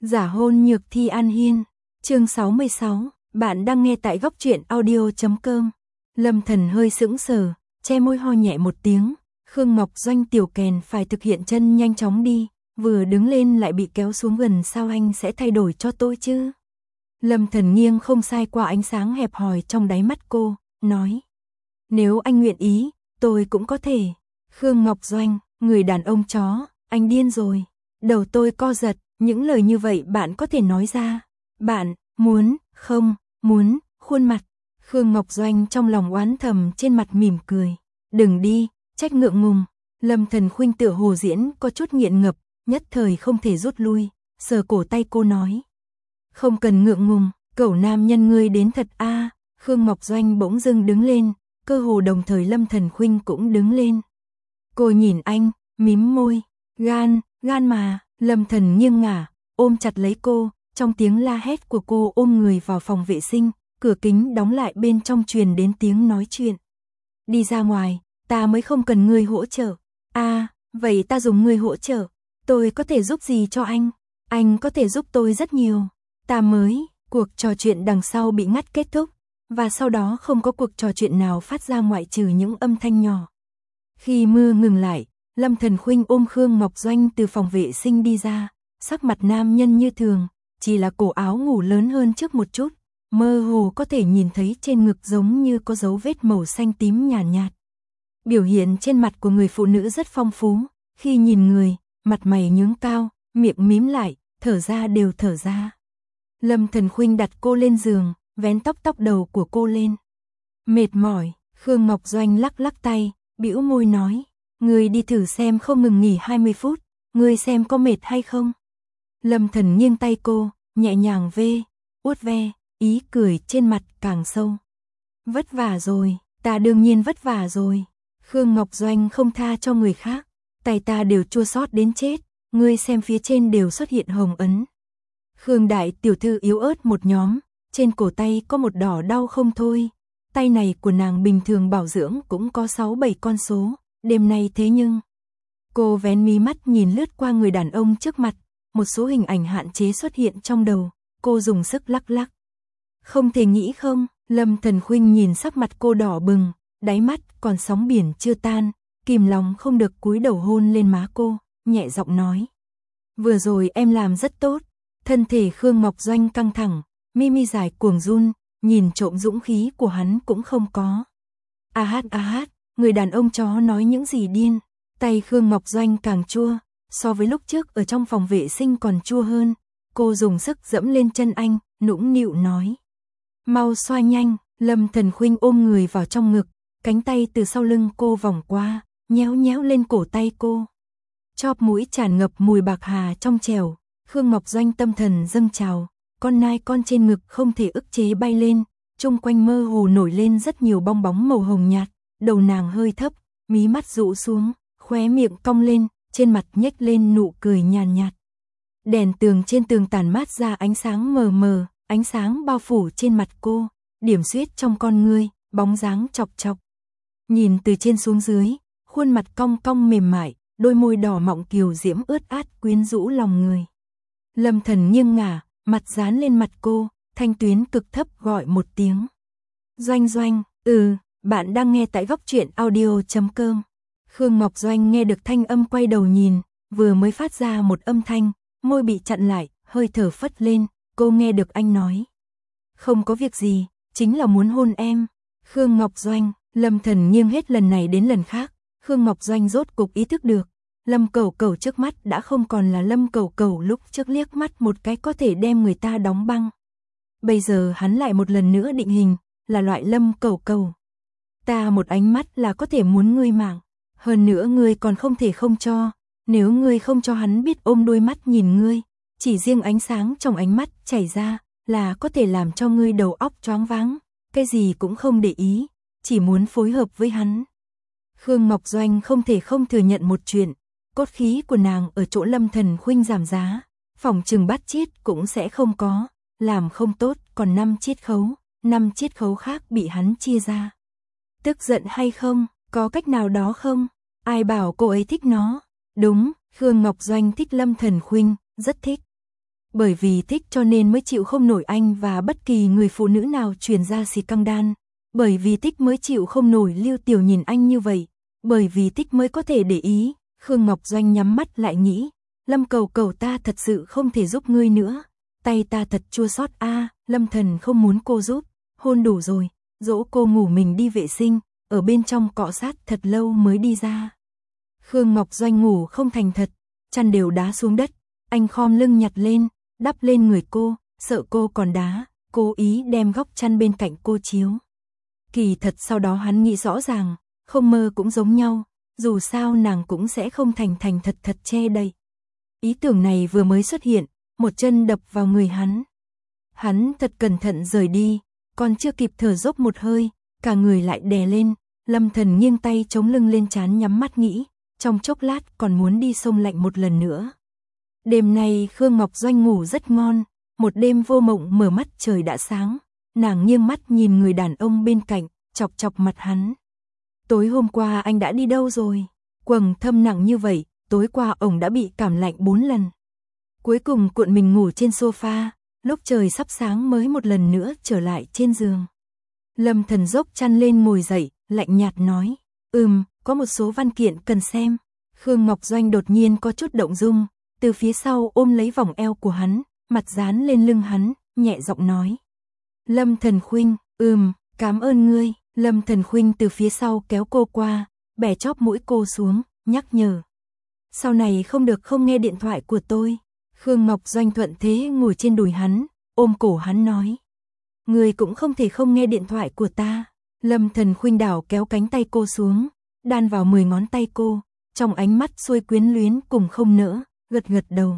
Giả hôn nhược thi An Hiên, chương 66, bạn đang nghe tại góc truyện audio.com. Lâm Thần hơi sững sờ, che môi ho nhẹ một tiếng, Khương Ngọc Doanh tiểu kèn phải thực hiện chân nhanh chóng đi, vừa đứng lên lại bị kéo xuống gần, sao anh sẽ thay đổi cho tôi chứ? Lâm Thần nghiêng không sai qua ánh sáng hẹp hòi trong đáy mắt cô, nói. Nếu anh nguyện ý, tôi cũng có thể. Khương Ngọc Doanh, người đàn ông chó, anh điên rồi. Đầu tôi co giật, những lời như vậy bạn có thể nói ra. Bạn, muốn, không, muốn, khuôn mặt. Khương Ngọc Doanh trong lòng oán thầm, trên mặt mỉm cười. Đừng đi, trách ngượng ngùng. Lâm Thần Khuynh tựa hồ diễn có chút nghiện ngập, nhất thời không thể rút lui, sờ cổ tay cô nói. Không cần ngượng ngùng, cẩu nam nhân ngươi đến thật a. Khương Ngọc Doanh bỗng dưng đứng lên, cơ hồ đồng thời Lâm Thần Khuynh cũng đứng lên. Cô nhìn anh, mím môi, gan mà. Lâm Thần nghiêng ngả, ôm chặt lấy cô, trong tiếng la hét của cô ôm người vào phòng vệ sinh, cửa kính đóng lại, bên trong truyền đến tiếng nói chuyện. Đi ra ngoài, ta mới không cần ngươi hỗ trợ. Vậy ta dùng ngươi hỗ trợ, tôi có thể giúp gì cho anh có thể giúp tôi rất nhiều. Ta mới, cuộc trò chuyện đằng sau bị ngắt kết thúc, và sau đó không có cuộc trò chuyện nào phát ra ngoại trừ những âm thanh nhỏ. Khi mưa ngừng lại, Lâm Thần Khuynh ôm Khương Ngọc Doanh từ phòng vệ sinh đi ra, sắc mặt nam nhân như thường, chỉ là cổ áo ngủ lớn hơn trước một chút, mơ hồ có thể nhìn thấy trên ngực giống như có dấu vết màu xanh tím nhàn nhạt. Biểu hiện trên mặt của người phụ nữ rất phong phú, khi nhìn người, mặt mày nhướng cao, miệng mím lại, thở ra đều thở ra. Lâm Thần Khuynh đặt cô lên giường, vén tóc đầu của cô lên. Mệt mỏi, Khương Ngọc Doanh lắc lắc tay, bĩu môi nói. Ngươi đi thử xem, không ngừng nghỉ 20 phút, ngươi xem có mệt hay không. Lâm Thần nghiêng tay cô, nhẹ nhàng uốt ve, ý cười trên mặt càng sâu. Vất vả rồi, ta đương nhiên vất vả rồi. Khương Ngọc Doanh không tha cho người khác, tay ta đều chua xót đến chết, ngươi xem phía trên đều xuất hiện hồng ấn. Khương đại tiểu thư yếu ớt một nhóm, trên cổ tay có một đỏ đau không thôi. Tay này của nàng bình thường bảo dưỡng cũng có 6-7 con số. Đêm nay thế nhưng, cô vén mí mắt nhìn lướt qua người đàn ông trước mặt, một số hình ảnh hạn chế xuất hiện trong đầu, cô dùng sức lắc lắc. Không thể nghĩ không? Lâm Thần Khuynh nhìn sắc mặt cô đỏ bừng, đáy mắt còn sóng biển chưa tan, kìm lòng không được cúi đầu hôn lên má cô, nhẹ giọng nói. Vừa rồi em làm rất tốt. Thân thể Khương Ngọc Doanh căng thẳng, mi dài cuồng run, nhìn trộm dũng khí của hắn cũng không có. Hát, người đàn ông chó nói những gì điên. Tay Khương Ngọc Doanh càng chua, so với lúc trước ở trong phòng vệ sinh còn chua hơn. Cô dùng sức dẫm lên chân anh, nũng nịu nói. Mau xoa nhanh. Lâm Thần Khuynh ôm người vào trong ngực, cánh tay từ sau lưng cô vòng qua, nhéo lên cổ tay cô. Chóp mũi tràn ngập mùi bạc hà trong trẻo. Khương Ngọc Doanh tâm thần dâng trào, con nai con trên ngực không thể ức chế bay lên, chung quanh mơ hồ nổi lên rất nhiều bong bóng màu hồng nhạt, đầu nàng hơi thấp, mí mắt rũ xuống, khóe miệng cong lên, trên mặt nhếch lên nụ cười nhàn nhạt. Đèn tường trên tường tàn mát ra ánh sáng mờ mờ, ánh sáng bao phủ trên mặt cô, điểm xuyết trong con ngươi, bóng dáng chọc chọc. Nhìn từ trên xuống dưới, khuôn mặt cong cong mềm mại, đôi môi đỏ mọng kiều diễm ướt át quyến rũ lòng người. Lâm Thần nghiêng ngả, mặt dán lên mặt cô, thanh tuyến cực thấp gọi một tiếng. Doanh, bạn đang nghe tại góc truyện audio.com. Khương Ngọc Doanh nghe được thanh âm quay đầu nhìn, vừa mới phát ra một âm thanh, môi bị chặn lại, hơi thở phất lên, cô nghe được anh nói. Không có việc gì, chính là muốn hôn em. Khương Ngọc Doanh, Lâm Thần nghiêng hết lần này đến lần khác, Khương Ngọc Doanh rốt cục ý thức được. Lâm Cẩu Cẩu trước mắt đã không còn là Lâm Cẩu Cẩu lúc trước liếc mắt một cái có thể đem người ta đóng băng. Bây giờ hắn lại một lần nữa định hình, là loại Lâm Cẩu Cẩu. Ta một ánh mắt là có thể muốn ngươi mạng, hơn nữa ngươi còn không thể không cho, nếu ngươi không cho hắn biết ôm đôi mắt nhìn ngươi, chỉ riêng ánh sáng trong ánh mắt chảy ra là có thể làm cho ngươi đầu óc choáng váng, cái gì cũng không để ý, chỉ muốn phối hợp với hắn. Khương Ngọc Doanh không thể không thừa nhận một chuyện. Cốt khí của nàng ở chỗ Lâm Thần Khuynh giảm giá, phòng trừng bắt chiết cũng sẽ không có, làm không tốt còn 5 chiết khấu khác bị hắn chia ra. Tức giận hay không, có cách nào đó không? Ai bảo cô ấy thích nó? Đúng, Khương Ngọc Doanh thích Lâm Thần Khuynh, rất thích. bởi vì thích cho nên mới chịu không nổi anh và bất kỳ người phụ nữ nào truyền ra xì căng đan, bởi vì thích mới chịu không nổi Lưu Tiểu nhìn anh như vậy, bởi vì thích mới có thể để ý. Khương Ngọc Doanh nhắm mắt lại nghĩ, Lâm Cầu Cầu ta thật sự không thể giúp ngươi nữa, tay ta thật chua xót a. Lâm Thần không muốn cô giúp, hôn đủ rồi, dỗ cô ngủ mình đi vệ sinh, ở bên trong cọ sát thật lâu mới đi ra. Khương Ngọc Doanh ngủ không thành thật, chăn đều đá xuống đất, anh khom lưng nhặt lên, đắp lên người cô, sợ cô còn đá, cố ý đem góc chăn bên cạnh cô chiếu. Kỳ thật sau đó hắn nghĩ rõ ràng, không mơ cũng giống nhau, dù sao nàng cũng sẽ không thành thật che đậy. Ý tưởng này vừa mới xuất hiện, một chân đập vào người hắn. Hắn thật cẩn thận rời đi, còn chưa kịp thở dốc một hơi, cả người lại đè lên. Lâm Thần nghiêng tay chống lưng lên trán nhắm mắt nghĩ, trong chốc lát còn muốn đi sông lạnh một lần nữa. Đêm nay Khương Ngọc Doanh ngủ rất ngon, một đêm vô mộng mở mắt trời đã sáng, nàng nghiêng mắt nhìn người đàn ông bên cạnh, chọc chọc mặt hắn. Tối hôm qua anh đã đi đâu rồi? Quầng thâm nặng như vậy, tối qua ổng đã bị cảm lạnh 4 lần. Cuối cùng cuộn mình ngủ trên sofa, lúc trời sắp sáng mới một lần nữa trở lại trên giường. Lâm Thần dốc chăn lên ngồi dậy, lạnh nhạt nói, có một số văn kiện cần xem. Khương Ngọc Doanh đột nhiên có chút động dung, từ phía sau ôm lấy vòng eo của hắn, mặt dán lên lưng hắn, nhẹ giọng nói. Lâm Thần Khuynh, cảm ơn ngươi. Lâm Thần Khuynh từ phía sau kéo cô qua, bẻ chóp mũi cô xuống, nhắc nhở. Sau này không được không nghe điện thoại của tôi. Khương Ngọc Doanh thuận thế ngồi trên đùi hắn, ôm cổ hắn nói. Ngươi cũng không thể không nghe điện thoại của ta. Lâm Thần Khuynh đảo kéo cánh tay cô xuống, đan vào 10 ngón tay cô, trong ánh mắt xuôi quyến luyến cùng không nỡ, gật gật đầu.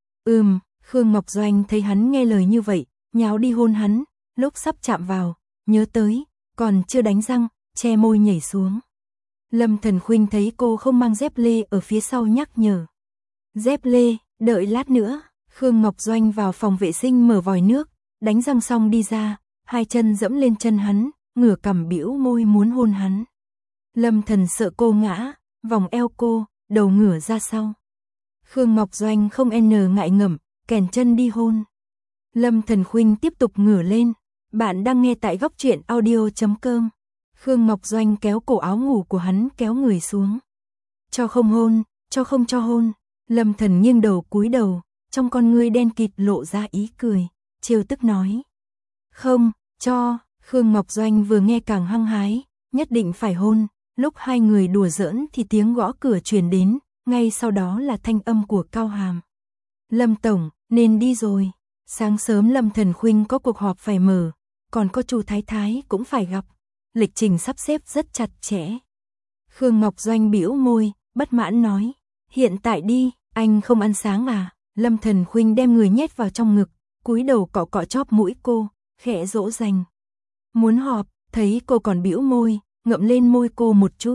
Khương Ngọc Doanh thấy hắn nghe lời như vậy, nháo đi hôn hắn, lúc sắp chạm vào, nhớ tới, còn chưa đánh răng, che môi nhảy xuống. Lâm Thần Khuynh thấy cô không mang dép lê ở phía sau nhắc nhở. Dép lê, đợi lát nữa. Khương Ngọc Doanh vào phòng vệ sinh mở vòi nước, đánh răng xong đi ra, hai chân dẫm lên chân hắn, ngửa cằm bĩu môi muốn hôn hắn. Lâm Thần sợ cô ngã, vòng eo cô, đầu ngửa ra sau. Khương Ngọc Doanh không ngại ngẩm, kèn chân đi hôn. Lâm Thần Khuynh tiếp tục ngửa lên. Bạn đang nghe tại góc truyện audio.com. Khương Ngọc Doanh kéo cổ áo ngủ của hắn kéo người xuống. Cho không hôn, cho không cho hôn. Lâm Thần nghiêng đầu cúi đầu, trong con ngươi đen kịt lộ ra ý cười, trêu tức nói. Không, cho. Khương Ngọc Doanh vừa nghe càng hăng hái, nhất định phải hôn. Lúc hai người đùa giỡn thì tiếng gõ cửa truyền đến, ngay sau đó là thanh âm của Cao Hàm. Lâm Tổng, nên đi rồi. Sáng sớm Lâm Thần Khuynh có cuộc họp phải mở, còn có Chu Thái Thái cũng phải gặp. Lịch trình sắp xếp rất chặt chẽ. Khương Ngọc Doanh bĩu môi, bất mãn nói. Hiện tại đi, anh không ăn sáng à? Lâm Thần Khuynh đem người nhét vào trong ngực, cúi đầu cọ cọ chóp mũi cô, khẽ dỗ dành. Muốn họp, thấy cô còn bĩu môi, ngậm lên môi cô một chút.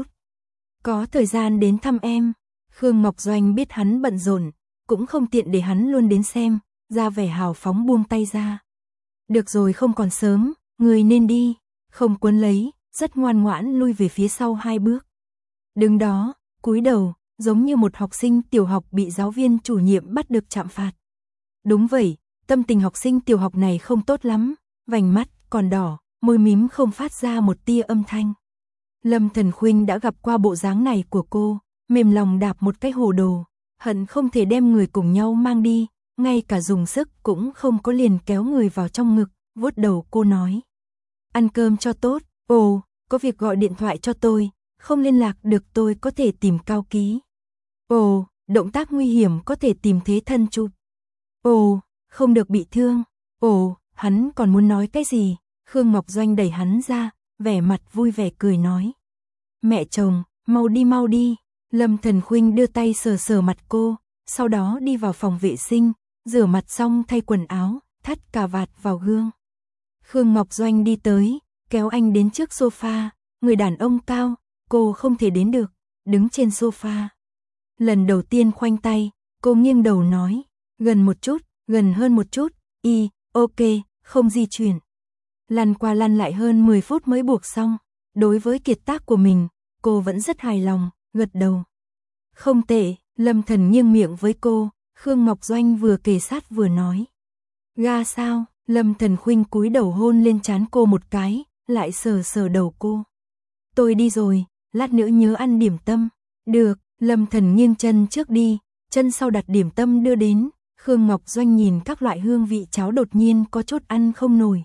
Có thời gian đến thăm em. Khương Ngọc Doanh biết hắn bận rộn, cũng không tiện để hắn luôn đến xem, ra vẻ hào phóng buông tay ra. Được rồi, không còn sớm, người nên đi. Không quấn lấy, rất ngoan ngoãn lui về phía sau 2 bước. Đứng đó, cúi đầu, giống như một học sinh tiểu học bị giáo viên chủ nhiệm bắt được trạm phạt. Đúng vậy, tâm tình học sinh tiểu học này không tốt lắm, vành mắt còn đỏ, môi mím không phát ra một tia âm thanh. Lâm Thần Khuynh đã gặp qua bộ dáng này của cô, mềm lòng đạp một cái hồ đồ, hận không thể đem người cùng nhau mang đi, ngay cả dùng sức cũng không có, liền kéo người vào trong ngực, vuốt đầu cô nói. Ăn cơm cho tốt, có việc gọi điện thoại cho tôi, không liên lạc được tôi có thể tìm Cao Ký. Động tác nguy hiểm có thể tìm thế thân chụp. Không được bị thương. Hắn còn muốn nói cái gì, Khương Ngọc Doanh đẩy hắn ra, vẻ mặt vui vẻ cười nói. Mẹ chồng, mau đi. Lâm Thần Khuynh đưa tay sờ sờ mặt cô, sau đó đi vào phòng vệ sinh, rửa mặt xong thay quần áo, thắt cà vạt vào gương. Khương Ngọc Doanh đi tới, kéo anh đến trước sofa, người đàn ông cao, cô không thể đến được, đứng trên sofa. Lần đầu tiên khoanh tay, cô nghiêng đầu nói, gần một chút, gần hơn một chút, ok, không di chuyển. Lăn qua lăn lại hơn 10 phút mới buộc xong, đối với kiệt tác của mình, cô vẫn rất hài lòng, gật đầu. Không tệ, Lâm Thần nghiêng miệng với cô, Khương Ngọc Doanh vừa kề sát vừa nói. Ga sao? Lâm Thần Khuynh cúi đầu hôn lên trán cô một cái, lại sờ sờ đầu cô. Tôi đi rồi, lát nữa nhớ ăn điểm tâm. Được, Lâm Thần nghiêng chân trước đi, chân sau đặt điểm tâm đưa đến. Khương Ngọc Doanh nhìn các loại hương vị cháo đột nhiên có chút ăn không nổi.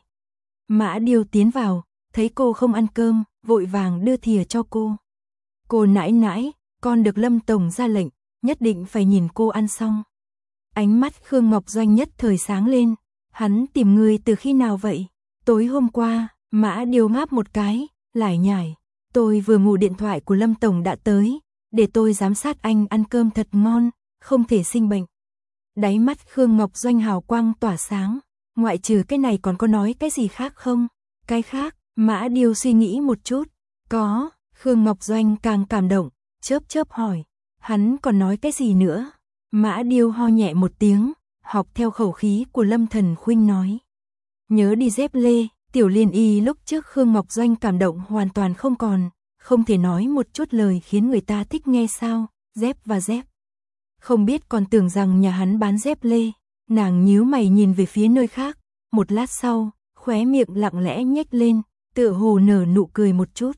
Mã Điều tiến vào, thấy cô không ăn cơm, vội vàng đưa thìa cho cô. Cô nãi nãi, con được Lâm Tổng ra lệnh, nhất định phải nhìn cô ăn xong. Ánh mắt Khương Ngọc Doanh nhất thời sáng lên. Hắn tìm người từ khi nào vậy? Tối hôm qua, Mã Điều ngáp một cái, lải nhải. Tôi vừa ngủ điện thoại của Lâm Tổng đã tới, để tôi giám sát anh ăn cơm thật ngon, không thể sinh bệnh. Đáy mắt Khương Ngọc Doanh hào quang tỏa sáng, ngoại trừ cái này còn có nói cái gì khác không? Cái khác, Mã Điều suy nghĩ một chút. Có, Khương Ngọc Doanh càng cảm động, chớp chớp hỏi. Hắn còn nói cái gì nữa? Mã Điều ho nhẹ một tiếng, học theo khẩu khí của Lâm Thần Khuynh nói. Nhớ đi dép lê, Tiểu Liên Y lúc trước Khương Ngọc Doanh cảm động hoàn toàn không còn, không thể nói một chút lời khiến người ta thích nghe sao, dép và dép. Không biết còn tưởng rằng nhà hắn bán dép lê, nàng nhíu mày nhìn về phía nơi khác, một lát sau, khóe miệng lặng lẽ nhếch lên, tựa hồ nở nụ cười một chút.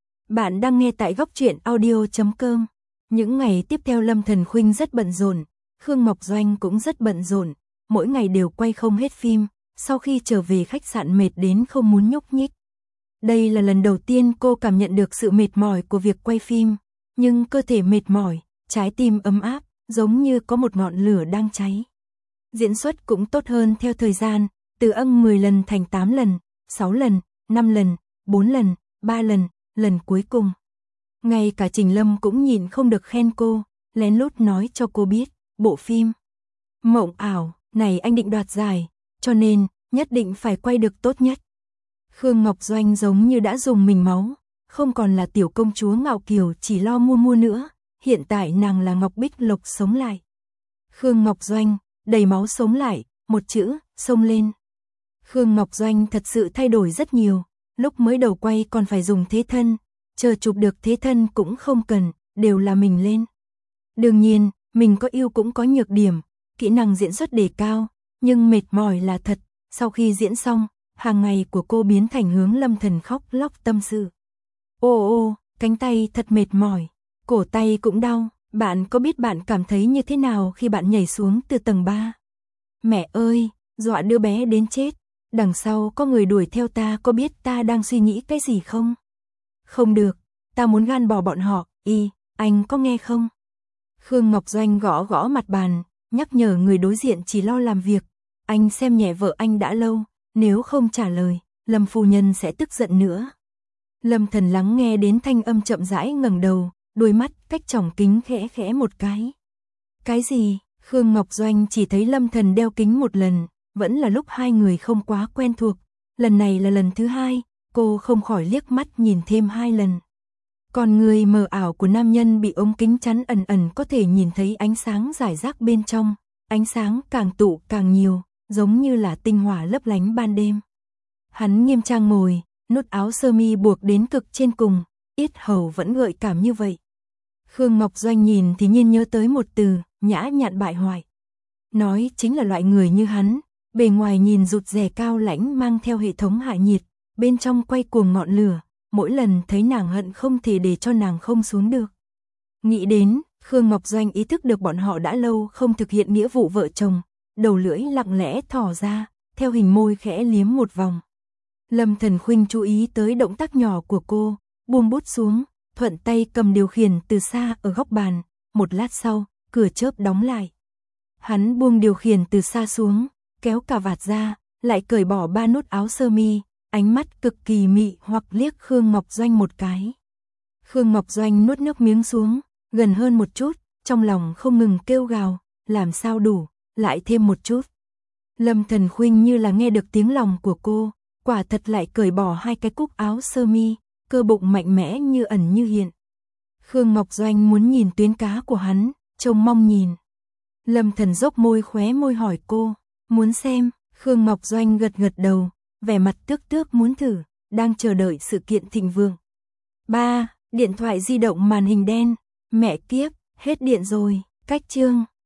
Bạn đang nghe tại góc truyện audio.com. Những ngày tiếp theo Lâm Thần Khuynh rất bận rộn, Khương Ngọc Doanh cũng rất bận rộn, mỗi ngày đều quay không hết phim, sau khi trở về khách sạn mệt đến không muốn nhúc nhích. Đây là lần đầu tiên cô cảm nhận được sự mệt mỏi của việc quay phim, nhưng cơ thể mệt mỏi, trái tim ấm áp, giống như có một ngọn lửa đang cháy. Diễn xuất cũng tốt hơn theo thời gian, từ 10 lần thành 8 lần, 6 lần, 5 lần, 4 lần, 3 lần, lần cuối cùng. Ngay cả Trình Lâm cũng nhìn không được khen cô, lén lút nói cho cô biết, bộ phim Mộng Ảo này anh định đoạt giải, cho nên nhất định phải quay được tốt nhất. Khương Ngọc Doanh giống như đã dùng mình máu, không còn là tiểu công chúa ngạo kiều chỉ lo mua nữa, hiện tại nàng là Ngọc Bích Lộc sống lại. Khương Ngọc Doanh, đầy máu sống lại, một chữ, xông lên. Khương Ngọc Doanh thật sự thay đổi rất nhiều, lúc mới đầu quay còn phải dùng thế thân, chờ chụp được thế thân cũng không cần, đều là mình lên. Đương nhiên, mình có ưu cũng có nhược điểm, kỹ năng diễn xuất đề cao, nhưng mệt mỏi là thật, sau khi diễn xong, hàng ngày của cô biến thành hướng Lâm Thần khóc lóc tâm sự. Ô, cánh tay thật mệt mỏi, cổ tay cũng đau, bạn có biết bạn cảm thấy như thế nào khi bạn nhảy xuống từ tầng 3? Mẹ ơi, dọa đứa bé đến chết, đằng sau có người đuổi theo ta, có biết ta đang suy nghĩ cái gì không? Không được, ta muốn gan bỏ bọn họ, anh có nghe không? Khương Ngọc Doanh gõ gõ mặt bàn, nhắc nhở người đối diện chỉ lo làm việc. Anh xem nhẹ vợ anh đã lâu, nếu không trả lời, Lâm phu nhân sẽ tức giận nữa. Lâm Thần lắng nghe đến thanh âm chậm rãi ngẩng đầu, đôi mắt cách tròng kính khẽ khẽ một cái. Cái gì? Khương Ngọc Doanh chỉ thấy Lâm Thần đeo kính một lần, vẫn là lúc hai người không quá quen thuộc. Lần này là lần thứ hai, cô không khỏi liếc mắt nhìn thêm 2 lần. Còn người mờ ảo của nam nhân bị ống kính chắn ẩn ẩn có thể nhìn thấy ánh sáng rải rác bên trong, ánh sáng càng tụ càng nhiều, giống như là tinh hỏa lấp lánh ban đêm. Hắn nghiêm trang ngồi, nút áo sơ mi buộc đến cực trên cùng, yết hầu vẫn gợi cảm như vậy. Khương Ngọc Doanh nhìn thì nhiên nhớ tới một từ, nhã nhặn bại hoại. Nói chính là loại người như hắn, bề ngoài nhìn rụt rè cao lãnh mang theo hệ thống hạ nhiệt, bên trong quay cuồng ngọn lửa, mỗi lần thấy nàng hận không thể để cho nàng không xuống được. Nghĩ đến, Khương Ngọc Doanh ý thức được bọn họ đã lâu không thực hiện nghĩa vụ vợ chồng, đầu lưỡi lặng lẽ thỏ ra, theo hình môi khẽ liếm một vòng. Lâm Thần Khuynh chú ý tới động tác nhỏ của cô, buông bút xuống, thuận tay cầm điều khiển từ xa ở góc bàn, một lát sau, cửa chớp đóng lại. Hắn buông điều khiển từ xa xuống, kéo cà vạt ra, lại cởi bỏ 3 nút áo sơ mi, ánh mắt cực kỳ mị hoặc liếc Khương Ngọc Doanh một cái. Khương Ngọc Doanh nuốt nước miếng xuống, gần hơn một chút, trong lòng không ngừng kêu gào, làm sao đủ, lại thêm một chút. Lâm Thần Khuynh như là nghe được tiếng lòng của cô, quả thật lại cởi bỏ 2 cái cúc áo sơ mi, cơ bụng mạnh mẽ như ẩn như hiện. Khương Ngọc Doanh muốn nhìn tuyến cá của hắn, trông mong nhìn. Lâm Thần dốc môi khóe môi hỏi cô, muốn xem. Khương Ngọc Doanh gật gật đầu, vẻ mặt tước tước muốn thử, đang chờ đợi sự kiện thịnh vượng. 3. Điện thoại di động màn hình đen, mẹ kiếp, hết điện rồi, cách chương.